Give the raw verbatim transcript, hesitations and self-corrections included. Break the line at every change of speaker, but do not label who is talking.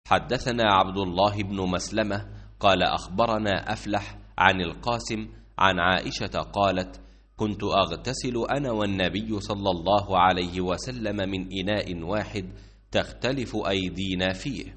حدثنا عبد الله بن مسلمة قال أخبرنا أفلح عن القاسم عن عائشة قالت: كنت أغتسل أنا والنبي صلى الله عليه وسلم من إناء واحد تختلف أيدينا فيه،